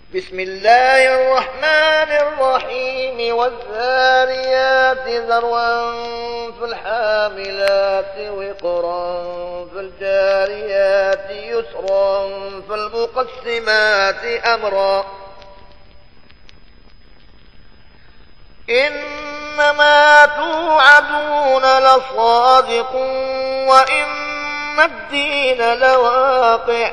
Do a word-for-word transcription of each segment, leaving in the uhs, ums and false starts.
بسم الله الرحمن الرحيم والذاريات ذروا فالحاملات وقرا فالجاريات يسرا فالمقسمات أمرا إنما توعدون لصادق وإن الدين لواقع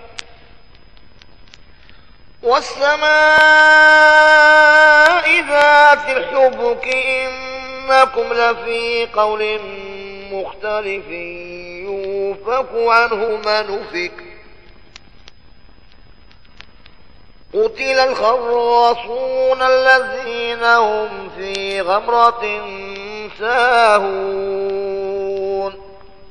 والسماء ذات الحبك إنكم لفي قول مختلف يوفك عنه من أفك قتل الخراصون الذين هم في غمرة ساهون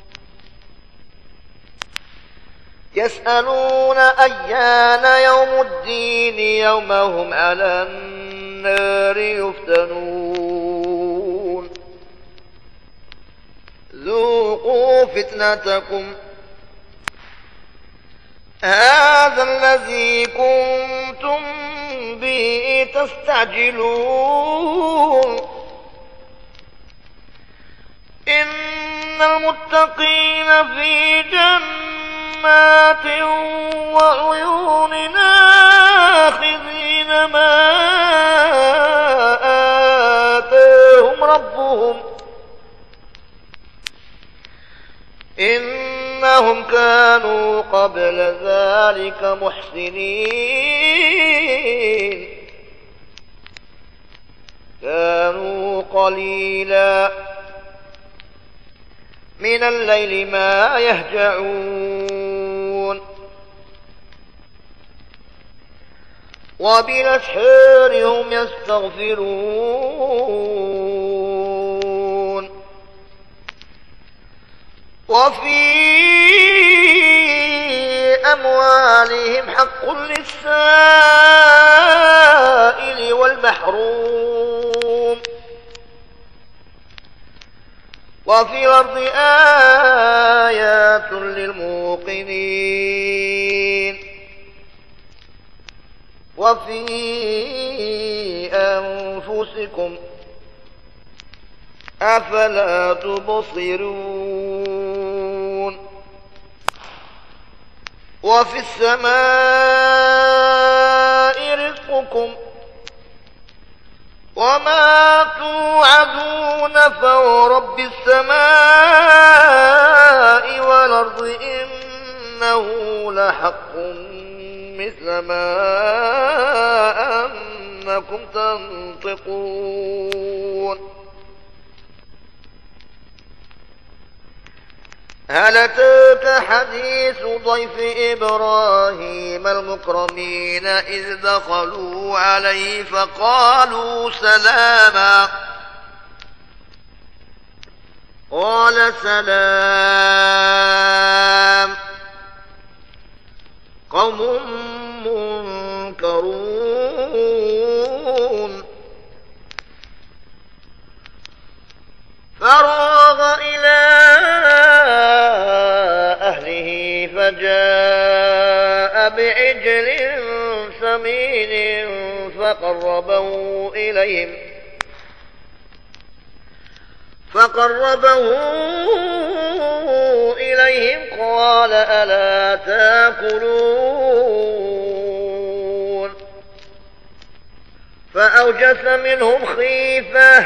يسألون أيان يوم الدين يوم هم على النار يفتنون ذوقوا فتنتكم هذا الذي كنتم به تستعجلون إن المتقين في جنات وعيون آخذين ما آتاهم ربهم إنهم كانوا قبل ذلك محسنين كانوا قليلا من الليل ما يهجعون وبالأسحار هم يستغفرون وفي أموالهم حق للسائل والمحروم وفي الأرض آيات للموقنين وفي أنفسكم أفلا تبصرون وفي السماء رزقكم وما توعدون فورب السماء والأرض إنه لحق مثل ما أنكم تنطقون هل أتاك حديث ضيف إبراهيم المكرمين إذ دخلوا عليه فقالوا سلاما قال سلام قوم منكرون فراغ إلى أهله فجاء بعجل سمين فقربه إليهم فقربه إليهم قال ألا تأكلون فأوجس منهم خيفة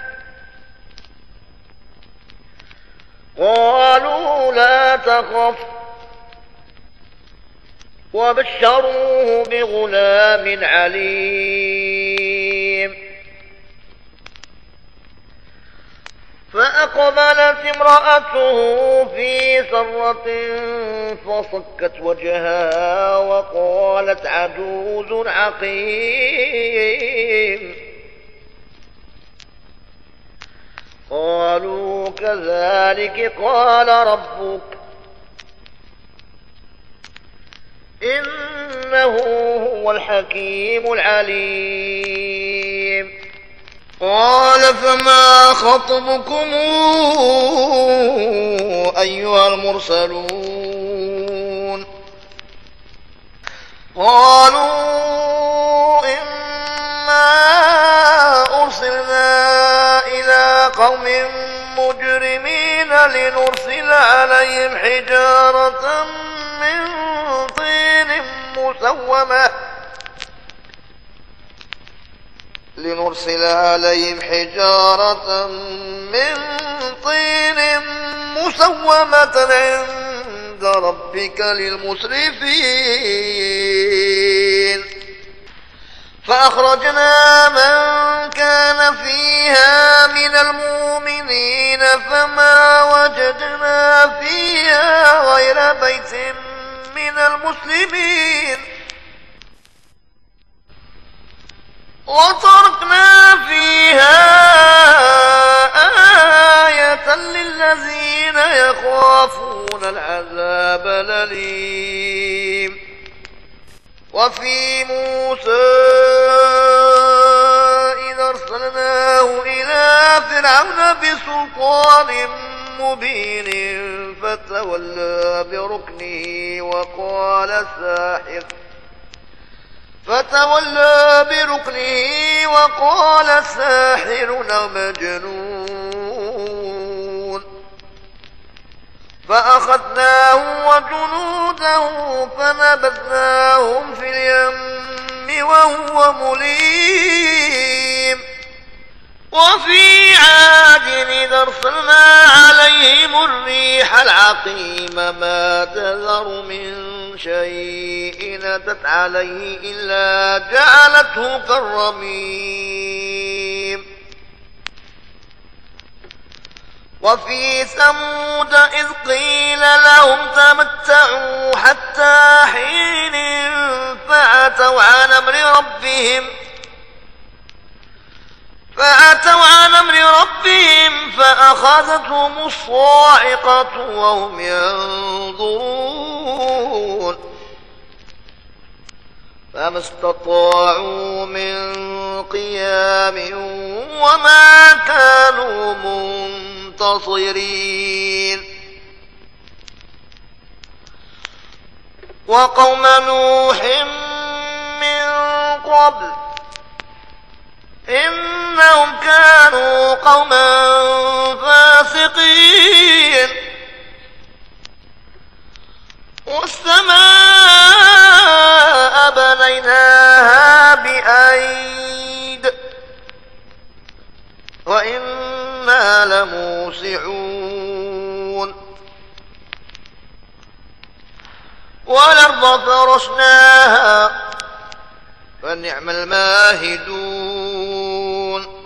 قالوا لا تخف وبشروه بغلام عليم فأقبلت امرأته في سرة فصكت وجهها وقالت عجوز عقيم قالوا كذلك قال ربك إنه هو الحكيم العليم قال فما خطبكم أيها المرسلون قالوا لنرسل عليهم حجارة من طين مسومة لنرسل عليهم حجارة من طين مسومة عند ربك للمسرفين فأخرجنا من كان فيها من المؤمنين فما وجدنا فيها غير بيت من المسلمين وتركنا فيها آية للذين يخافون العذاب الأليم وفي موسى إذ أرسلناه إلى فرعون بسلطان مبين فتولى بركنه وقال ساحر فتولى بركنه وقال ساحر أو مجنون فأخذناه وجنوده فنبذناهم في اليم وهو مليم وفي عاد إذ أرسلنا عليهم الريح العقيم ما تذر من شيء أتت عليه إلا جعلته كالرميم وفي ثمود إذ قيل لهم تمتعوا حتى حين فأتوا عن أمر ربهم فأتوا عن أمر ربهم فأخذتهم الصاعقة وهم ينظرون فما استطاعوا من قيام وما كانوا منتصرين وقوم نوح من قبل إنهم كانوا قوما فاسقين والسماء بنيناها بأيد وإنا لموسعون والأرض فرشناها فنعم الماهدون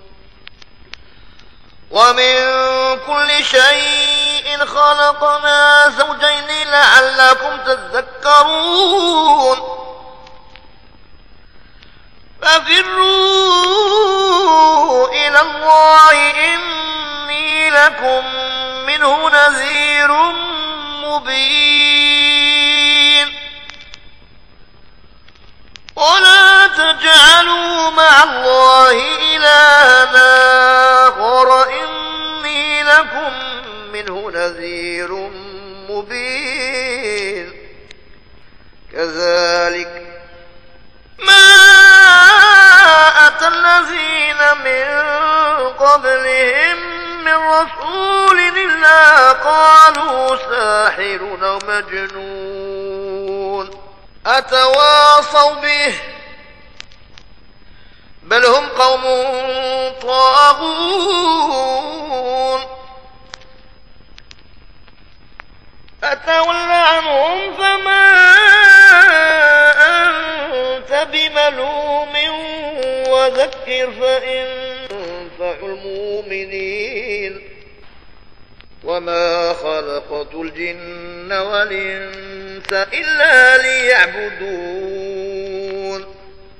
ومن كل شيء خلقنا زوجين لعلكم تذكرون ففروا إلى الله إني لكم منه نذير مبين ولا تجعلوا مع الله إلها آخر إني لكم منه نذير مبين كذلك ما أتى الذين من قبلهم من رسول إلا قالوا ساحر أو مجنون أتواصوا به بل هم قوم طاغون فتول عنهم فما أنت بملوم وذكر فإن تنفع المؤمنين وما خلقت الجن والإنس إلا ليعبدون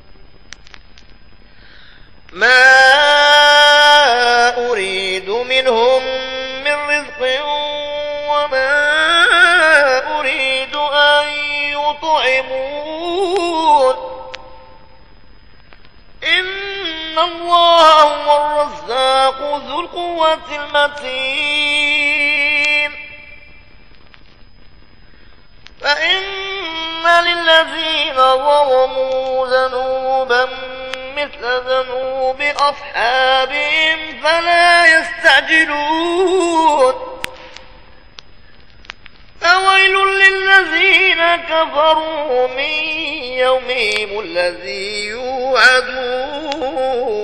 ما أريد منهم من رزق وما أريد أن يطعمون إن الله هو الرزاق ذو القوة المتين فإن للذين ظلموا ذنوبا مثل ذنوب أصحابهم فلا يستعجلون كفروا من يومهم الذي يوعدون